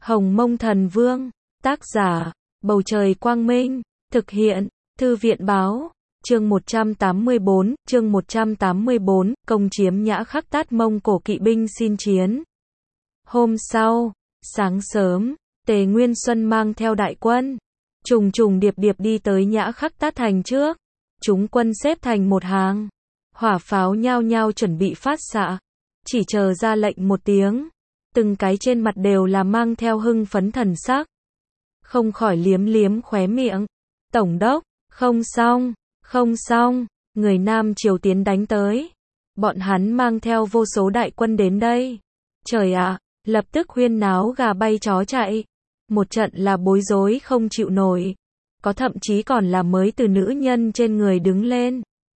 Hồng Mông Thần Vương, tác giả, Bầu Trời Quang Minh, thực hiện, Thư viện Báo, chương 184, công chiếm Nhã Khắc Tát Mông Cổ kỵ binh xin chiến. Hôm sau, sáng sớm, Tề Nguyên Xuân mang theo đại quân, trùng trùng điệp điệp đi tới Nhã Khắc Tát thành trước. Chúng quân xếp thành một hàng, hỏa pháo nhao nhao chuẩn bị phát xạ, chỉ chờ ra lệnh một tiếng, từng cái trên mặt đều là mang theo hưng phấn thần sắc. Không khỏi liếm liếm khóe miệng. Tổng đốc, không xong, người Nam Triều tiến đánh tới. Bọn hắn mang theo vô số đại quân đến đây. Trời ạ, lập tức huyên náo gà bay chó chạy. Một trận là bối rối không chịu nổi. Có thậm chí còn là mới từ nữ nhân trên người đứng lên.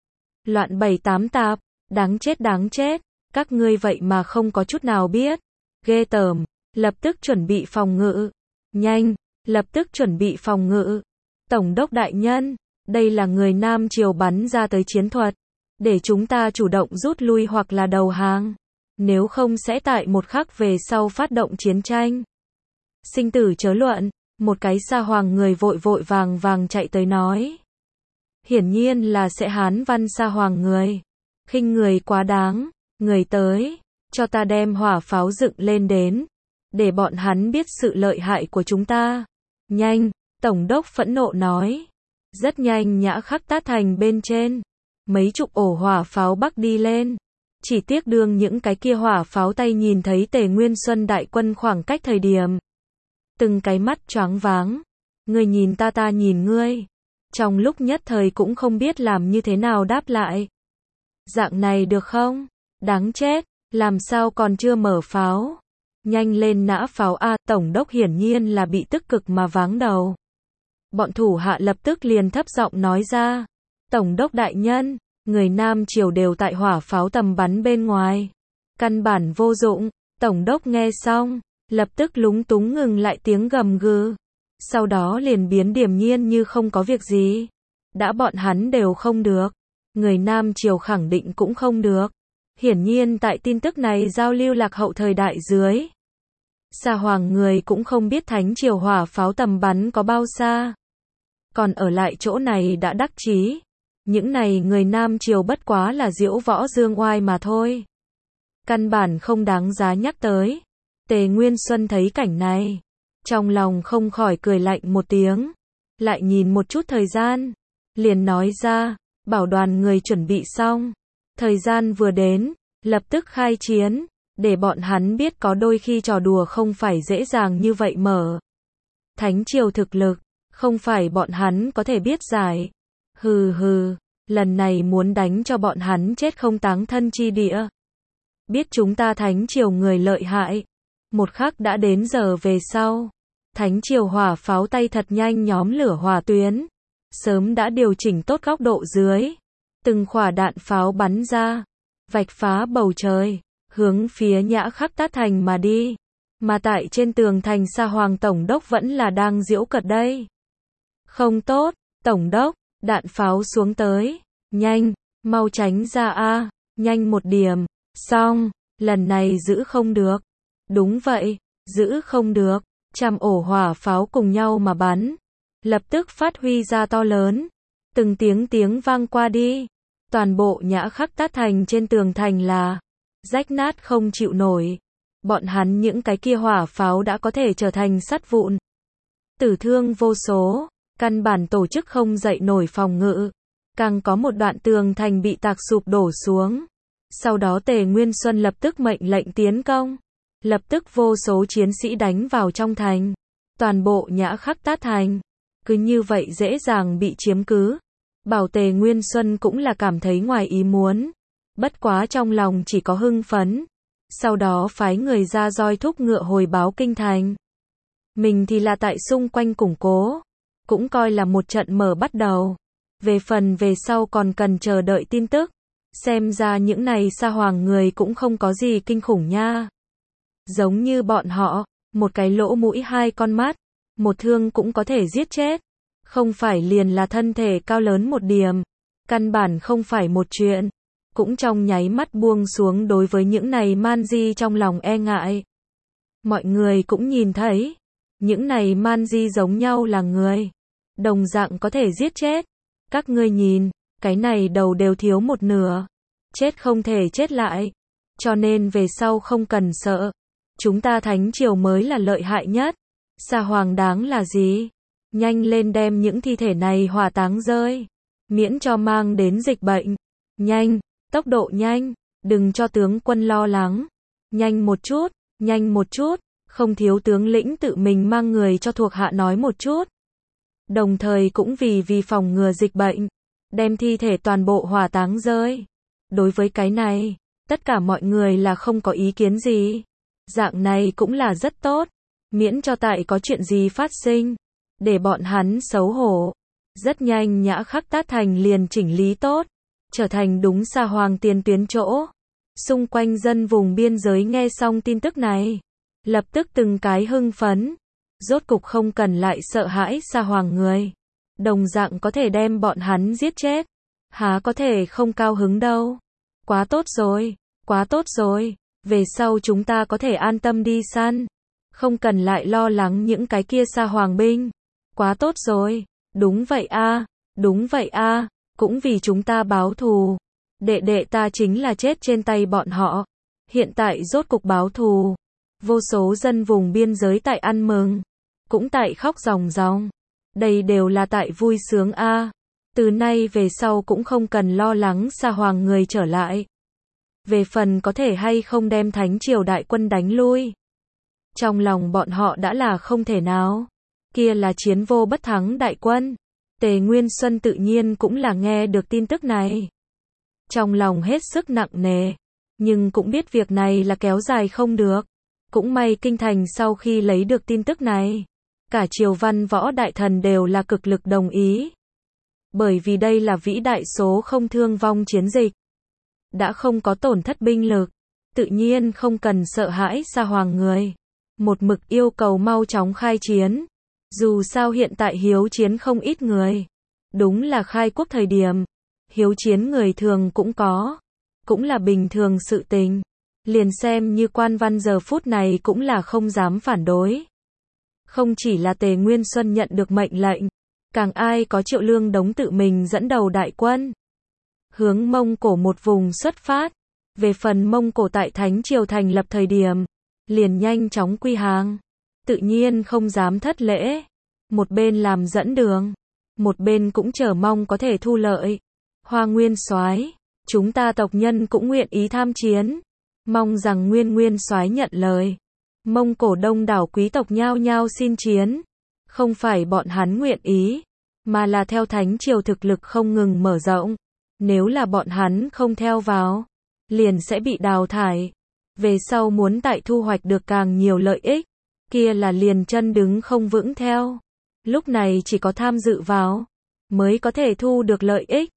Loạn 7-8 tạp, đáng chết, các ngươi vậy mà không có chút nào biết. Ghê tởm, lập tức chuẩn bị phòng ngự. Nhanh, lập tức chuẩn bị phòng ngự. Tổng đốc đại nhân, đây là người Nam Triều bắn ra tới chiến thuật. Để chúng ta chủ động rút lui hoặc là đầu hàng. Nếu không sẽ tại một khắc về sau phát động chiến tranh. Sinh tử chớ luận, một cái Sa Hoàng người vội vội vàng chạy tới nói. Hiển nhiên là sẽ Hán văn Sa Hoàng người. Khinh người quá đáng, người tới, cho ta đem hỏa pháo dựng lên đến. Để bọn hắn biết sự lợi hại của chúng ta. Nhanh, Tổng đốc phẫn nộ nói. Rất nhanh Nhã Khắc Tát thành bên trên. Mấy chục ổ hỏa pháo bắc đi lên. Chỉ tiếc đương những cái kia hỏa pháo tay nhìn thấy Tề Nguyên Xuân đại quân khoảng cách thời điểm. Từng cái mắt choáng váng. Ngươi nhìn ta nhìn ngươi. Trong lúc nhất thời cũng không biết làm như thế nào đáp lại. Dạng này được không? Đáng chết, làm sao còn chưa mở pháo? Nhanh lên nã pháo a, Tổng đốc hiển nhiên là bị tức cực mà váng đầu. Bọn thủ hạ lập tức liền thấp giọng nói ra. Tổng đốc đại nhân, người Nam Triều đều tại hỏa pháo tầm bắn bên ngoài. Căn bản vô dụng. Tổng đốc nghe xong, lập tức lúng túng ngừng lại tiếng gầm gừ. Sau đó liền biến điềm nhiên như không có việc gì. Đã bọn hắn đều không được. Người Nam Triều khẳng định cũng không được. Hiển nhiên tại tin tức này giao lưu lạc hậu thời đại dưới. Sa Hoàng người cũng không biết Thánh Triều hỏa pháo tầm bắn có bao xa. Còn ở lại chỗ này đã đắc chí. Những này người Nam Triều bất quá là diễu võ dương oai mà thôi. Căn bản không đáng giá nhắc tới. Tề Nguyên Xuân thấy cảnh này. Trong lòng không khỏi cười lạnh một tiếng. Lại nhìn một chút thời gian. Liền nói ra, bảo đoàn người chuẩn bị xong. Thời gian vừa đến, lập tức khai chiến. Để bọn hắn biết có đôi khi trò đùa không phải dễ dàng như vậy mở. Thánh Triều thực lực, không phải bọn hắn có thể biết giải. Hừ, lần này muốn đánh cho bọn hắn chết không táng thân chi địa. Biết chúng ta Thánh Triều người lợi hại. Một khắc đã đến giờ về sau. Thánh Triều hỏa pháo tay thật nhanh nhóm lửa hỏa tuyến. Sớm đã điều chỉnh tốt góc độ dưới. Từng quả đạn pháo bắn ra. Vạch phá bầu trời. Hướng phía Nhã Khắc Tát thành mà đi. Mà tại trên tường thành Sa Hoàng Tổng đốc vẫn là đang giễu cợt đây. Không tốt, Tổng đốc, đạn pháo xuống tới. Nhanh, mau tránh ra a, nhanh một điểm. Xong, lần này giữ không được. Đúng vậy, giữ không được. Trăm ổ hỏa pháo cùng nhau mà bắn. Lập tức phát huy ra to lớn. Từng tiếng vang qua đi. Toàn bộ Nhã Khắc Tát thành trên tường thành là rách nát không chịu nổi. Bọn hắn những cái kia hỏa pháo đã có thể trở thành sắt vụn. Tử thương vô số. Căn bản tổ chức không dậy nổi phòng ngự. Càng có một đoạn tường thành bị tạc sụp đổ xuống. Sau đó Tề Nguyên Xuân lập tức mệnh lệnh tiến công. Lập tức vô số chiến sĩ đánh vào trong thành. Toàn bộ Nhã Khắc Tát thành. Cứ như vậy dễ dàng bị chiếm cứ. Bảo Tề Nguyên Xuân cũng là cảm thấy ngoài ý muốn. Bất quá trong lòng chỉ có hưng phấn. Sau đó phái người ra roi thúc ngựa hồi báo kinh thành. Mình thì là tại xung quanh củng cố. Cũng coi là một trận mở bắt đầu. Về phần về sau còn cần chờ đợi tin tức. Xem ra những này Sa Hoàng người cũng không có gì kinh khủng nha. Giống như bọn họ, một cái lỗ mũi hai con mắt, một thương cũng có thể giết chết. Không phải liền là thân thể cao lớn một điểm. Căn bản không phải một chuyện. Cũng trong nháy mắt buông xuống đối với những này man di trong lòng e ngại. Mọi người cũng nhìn thấy, những này man di giống nhau là người, đồng dạng có thể giết chết. Các ngươi nhìn, cái này đầu đều thiếu một nửa, chết không thể chết lại, cho nên về sau không cần sợ, chúng ta thánh triều mới là lợi hại nhất. Sa Hoàng đáng là gì? Nhanh lên đem những thi thể này hỏa táng rơi, miễn cho mang đến dịch bệnh. Nhanh, tốc độ nhanh, đừng cho tướng quân lo lắng. Nhanh một chút, không thiếu tướng lĩnh tự mình mang người cho thuộc hạ nói một chút. Đồng thời cũng vì phòng ngừa dịch bệnh, đem thi thể toàn bộ hỏa táng rơi. Đối với cái này, tất cả mọi người là không có ý kiến gì. Dạng này cũng là rất tốt, miễn cho tại có chuyện gì phát sinh, để bọn hắn xấu hổ. Rất nhanh Nhã Khắc Tát Thành liền chỉnh lý tốt, trở thành đúng Sa Hoàng tiền tuyến chỗ. Xung quanh dân vùng biên giới nghe xong tin tức này, lập tức từng cái hưng phấn, rốt cục không cần lại sợ hãi Sa Hoàng người, đồng dạng có thể đem bọn hắn giết chết, há có thể không cao hứng đâu. Quá tốt rồi, về sau chúng ta có thể an tâm đi săn, không cần lại lo lắng những cái kia Sa Hoàng binh. Quá tốt rồi, đúng vậy a, cũng vì chúng ta báo thù. Đệ đệ ta chính là chết trên tay bọn họ, hiện tại rốt cục báo thù. Vô số dân vùng biên giới tại ăn mừng, cũng tại khóc ròng ròng. Đây đều là tại vui sướng a. Từ nay về sau cũng không cần lo lắng Sa Hoàng người trở lại. Về phần có thể hay không đem thánh triều đại quân đánh lui, trong lòng bọn họ đã là không thể nào. Kia là chiến vô bất thắng đại quân. Tề Nguyên Xuân tự nhiên cũng là nghe được tin tức này, trong lòng hết sức nặng nề, nhưng cũng biết việc này là kéo dài không được. Cũng may kinh thành sau khi lấy được tin tức này, cả triều văn võ đại thần đều là cực lực đồng ý. Bởi vì đây là vĩ đại số không thương vong chiến dịch, đã không có tổn thất binh lực, tự nhiên không cần sợ hãi Sa Hoàng người. Một mực yêu cầu mau chóng khai chiến. Dù sao hiện tại hiếu chiến không ít người. Đúng là khai quốc thời điểm, hiếu chiến người thường cũng có, cũng là bình thường sự tình. Liền xem như quan văn giờ phút này cũng là không dám phản đối. Không chỉ là Tề Nguyên Xuân nhận được mệnh lệnh, càng ai có Triệu Lương Đống tự mình dẫn đầu đại quân, hướng Mông Cổ một vùng xuất phát. Về phần Mông Cổ tại Thánh Triều thành lập thời điểm, liền nhanh chóng quy hàng, tự nhiên không dám thất lễ. Một bên làm dẫn đường, một bên cũng chờ mong có thể thu lợi. Hoa Nguyên Soái, chúng ta tộc nhân cũng nguyện ý tham chiến, mong rằng Nguyên Soái nhận lời. Mông Cổ đông đảo quý tộc nhao nhao xin chiến, không phải bọn hắn nguyện ý, mà là theo Thánh Triều thực lực không ngừng mở rộng. Nếu là bọn hắn không theo vào, liền sẽ bị đào thải. Về sau muốn tại thu hoạch được càng nhiều lợi ích, kia là liền chân đứng không vững theo. Lúc này chỉ có tham dự vào, mới có thể thu được lợi ích.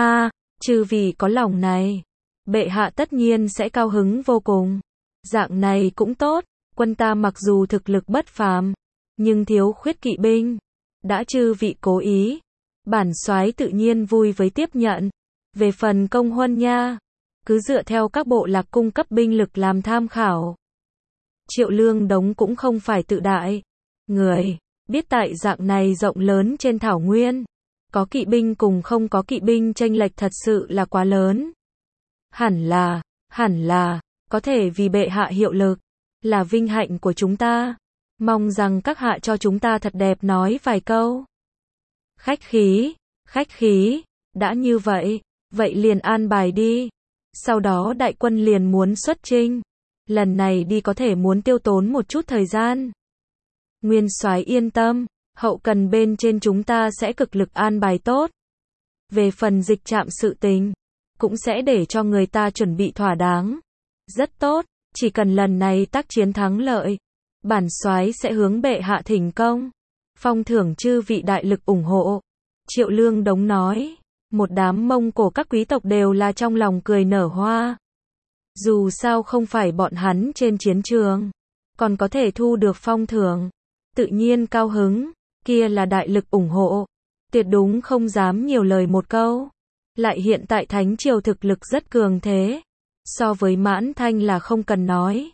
Chư vị có lòng này, bệ hạ tất nhiên sẽ cao hứng vô cùng. Dạng này cũng tốt, quân ta mặc dù thực lực bất phàm, nhưng thiếu khuyết kỵ binh. Đã chư vị cố ý, bản soái tự nhiên vui với tiếp nhận. Về phần công huân nha, cứ dựa theo các bộ lạc cung cấp binh lực làm tham khảo. Triệu Lương Đống cũng không phải tự đại. Người, biết tại dạng này rộng lớn trên thảo nguyên, có kỵ binh cùng không có kỵ binh chênh lệch thật sự là quá lớn. Hẳn là, có thể vì bệ hạ hiệu lực, là vinh hạnh của chúng ta. Mong rằng các hạ cho chúng ta thật đẹp nói vài câu. Khách khí, đã như vậy, vậy liền an bài đi. Sau đó đại quân liền muốn xuất chinh. Lần này đi có thể muốn tiêu tốn một chút thời gian. Nguyên soái yên tâm, hậu cần bên trên chúng ta sẽ cực lực an bài tốt. Về phần dịch trạm sự tình, cũng sẽ để cho người ta chuẩn bị thỏa đáng. Rất tốt, chỉ cần lần này tác chiến thắng lợi, bản soái sẽ hướng bệ hạ thỉnh công, phong thưởng chư vị đại lực ủng hộ. Triệu Lương Đống nói, một đám Mông Cổ các quý tộc đều là trong lòng cười nở hoa. Dù sao không phải bọn hắn trên chiến trường, còn có thể thu được phong thưởng, tự nhiên cao hứng, kia là đại lực ủng hộ, tuyệt đúng không dám nhiều lời một câu. Lại hiện tại Thánh Triều thực lực rất cường thế, so với Mãn Thanh là không cần nói.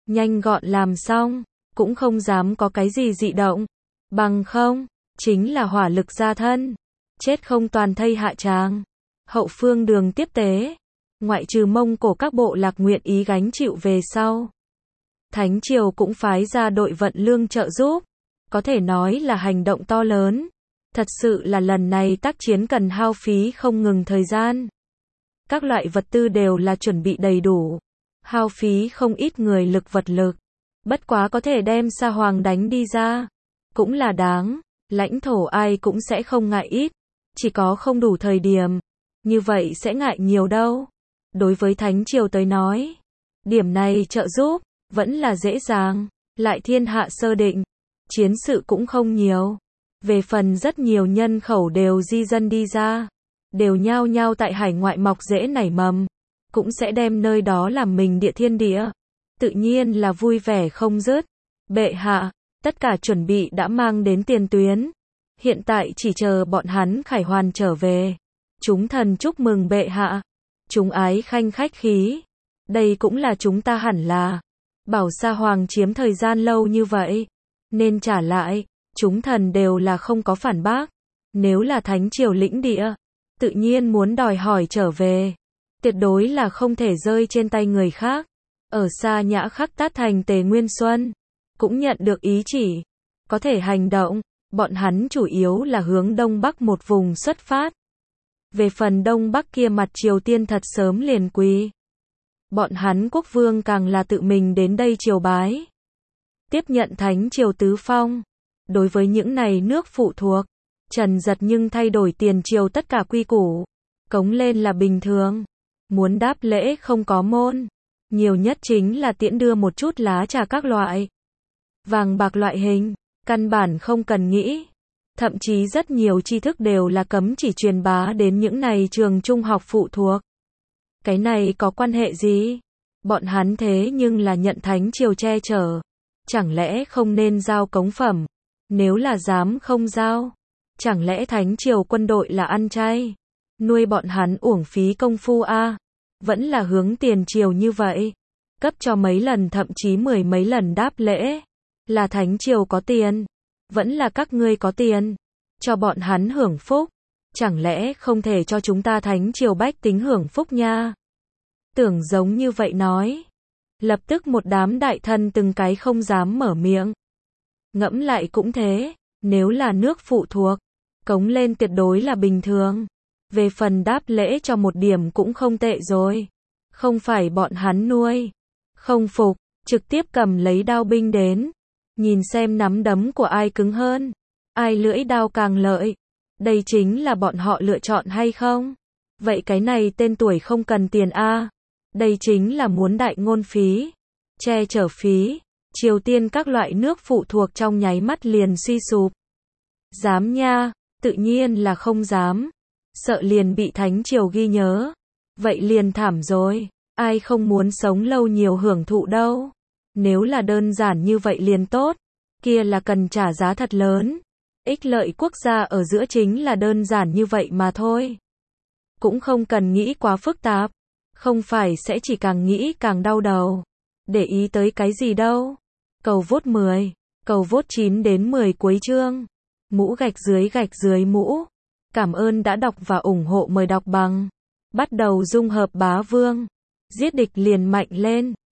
nhanh gọn làm xong, cũng không dám có cái gì dị động. Bằng không, chính là hỏa lực ra thân, chết không toàn thây hạ tràng. Hậu phương đường tiếp tế, ngoại trừ Mông Cổ các bộ lạc nguyện ý gánh chịu về sau. Thánh triều cũng phái ra đội vận lương trợ giúp, có thể nói là hành động to lớn. Thật sự là lần này tác chiến cần hao phí không ngừng thời gian. Các loại vật tư đều là chuẩn bị đầy đủ, hao phí không ít người lực vật lực. Bất quá có thể đem Sa Hoàng đánh đi ra, cũng là đáng, lãnh thổ ai cũng sẽ không ngại ít, chỉ có không đủ thời điểm, như vậy sẽ ngại nhiều đâu. Đối với Thánh triều tới nói, điểm này trợ giúp, vẫn là dễ dàng, lại thiên hạ sơ định, chiến sự cũng không nhiều. Về phần rất nhiều nhân khẩu đều di dân đi ra, đều nhao nhao tại hải ngoại mọc rễ nảy mầm, cũng sẽ đem nơi đó làm mình địa thiên địa. Tự nhiên là vui vẻ không dứt. Bệ hạ, tất cả chuẩn bị đã mang đến tiền tuyến. Hiện tại chỉ chờ bọn hắn khải hoàn trở về. Chúng thần chúc mừng bệ hạ. Chúng ái khanh khách khí. Đây cũng là chúng ta hẳn là. Bảo Sa Hoàng chiếm thời gian lâu như vậy, nên trả lại. Chúng thần đều là không có phản bác. Nếu là Thánh triều lĩnh địa, tự nhiên muốn đòi hỏi trở về. Tuyệt đối là không thể rơi trên tay người khác. Ở Sa Nhã Khắc Tát thành Tề Nguyên Xuân, cũng nhận được ý chỉ, có thể hành động. Bọn hắn chủ yếu là hướng Đông Bắc một vùng xuất phát. Về phần Đông Bắc kia mặt Triều Tiên thật sớm liền quỳ. Bọn hắn quốc vương càng là tự mình đến đây triều bái. Tiếp nhận Thánh triều tứ phong. Đối với những này nước phụ thuộc, Trần Giật nhưng thay đổi tiền triều tất cả quy củ. Cống lên là bình thường. Muốn đáp lễ không có môn. Nhiều nhất chính là tiễn đưa một chút lá trà các loại. Vàng bạc loại hình, căn bản không cần nghĩ. Thậm chí rất nhiều tri thức đều là cấm chỉ truyền bá đến những này trường trung học phụ thuộc. Cái này có quan hệ gì? Bọn hắn thế nhưng là nhận Thánh triều che chở. Chẳng lẽ không nên giao cống phẩm? Nếu là dám không giao, chẳng lẽ Thánh triều quân đội là ăn chay? Nuôi bọn hắn uổng phí công phu a? Vẫn là hướng tiền triều như vậy. Cấp cho mấy lần thậm chí 10 mấy lần đáp lễ. Là Thánh triều có tiền. Vẫn là các ngươi có tiền. Cho bọn hắn hưởng phúc. Chẳng lẽ không thể cho chúng ta Thánh triều bách tính hưởng phúc nha? Tưởng giống như vậy nói. Lập tức một đám đại thần từng cái không dám mở miệng. Ngẫm lại cũng thế. Nếu là nước phụ thuộc, cống lên tuyệt đối là bình thường. Về phần đáp lễ cho một điểm cũng không tệ rồi. Không phải bọn hắn nuôi. Không phục, trực tiếp cầm lấy đao binh đến. Nhìn xem nắm đấm của ai cứng hơn. Ai lưỡi đao càng lợi. Đây chính là bọn họ lựa chọn hay không? Vậy cái này tên tuổi không cần tiền a. Đây chính là muốn đại ngôn phí. Che chở phí. Triều Tiên các loại nước phụ thuộc trong nháy mắt liền suy sụp. Dám nha, tự nhiên là không dám. Sợ liền bị Thánh triều ghi nhớ. Vậy liền thảm rồi. Ai không muốn sống lâu nhiều hưởng thụ đâu. Nếu là đơn giản như vậy liền tốt. Kia là cần trả giá thật lớn. Ích lợi quốc gia ở giữa chính là đơn giản như vậy mà thôi. Cũng không cần nghĩ quá phức tạp. Không phải sẽ chỉ càng nghĩ càng đau đầu. Để ý tới cái gì đâu. Cầu vote 10. Cầu vote 9 đến 10 cuối chương. Mũ gạch dưới mũ. Cảm ơn đã đọc và ủng hộ, mời đọc bằng. Bắt đầu dung hợp bá vương. Giết địch liền mạnh lên.